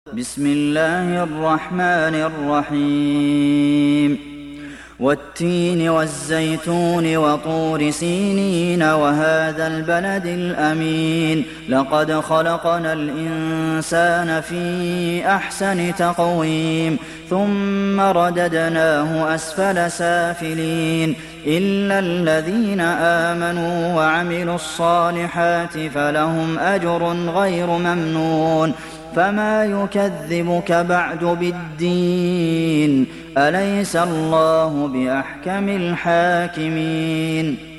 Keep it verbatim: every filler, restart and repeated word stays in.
بسم الله الرحمن الرحيم والتين والزيتون وطور سينين وهذا البلد الأمين لقد خلقنا الإنسان في أحسن تقويم ثم رددناه أسفل سافلين إلا الذين آمنوا وعملوا الصالحات فلهم أجر غير ممنون فما يكذبك بعد بالدين أليس الله بأحكم الحاكمين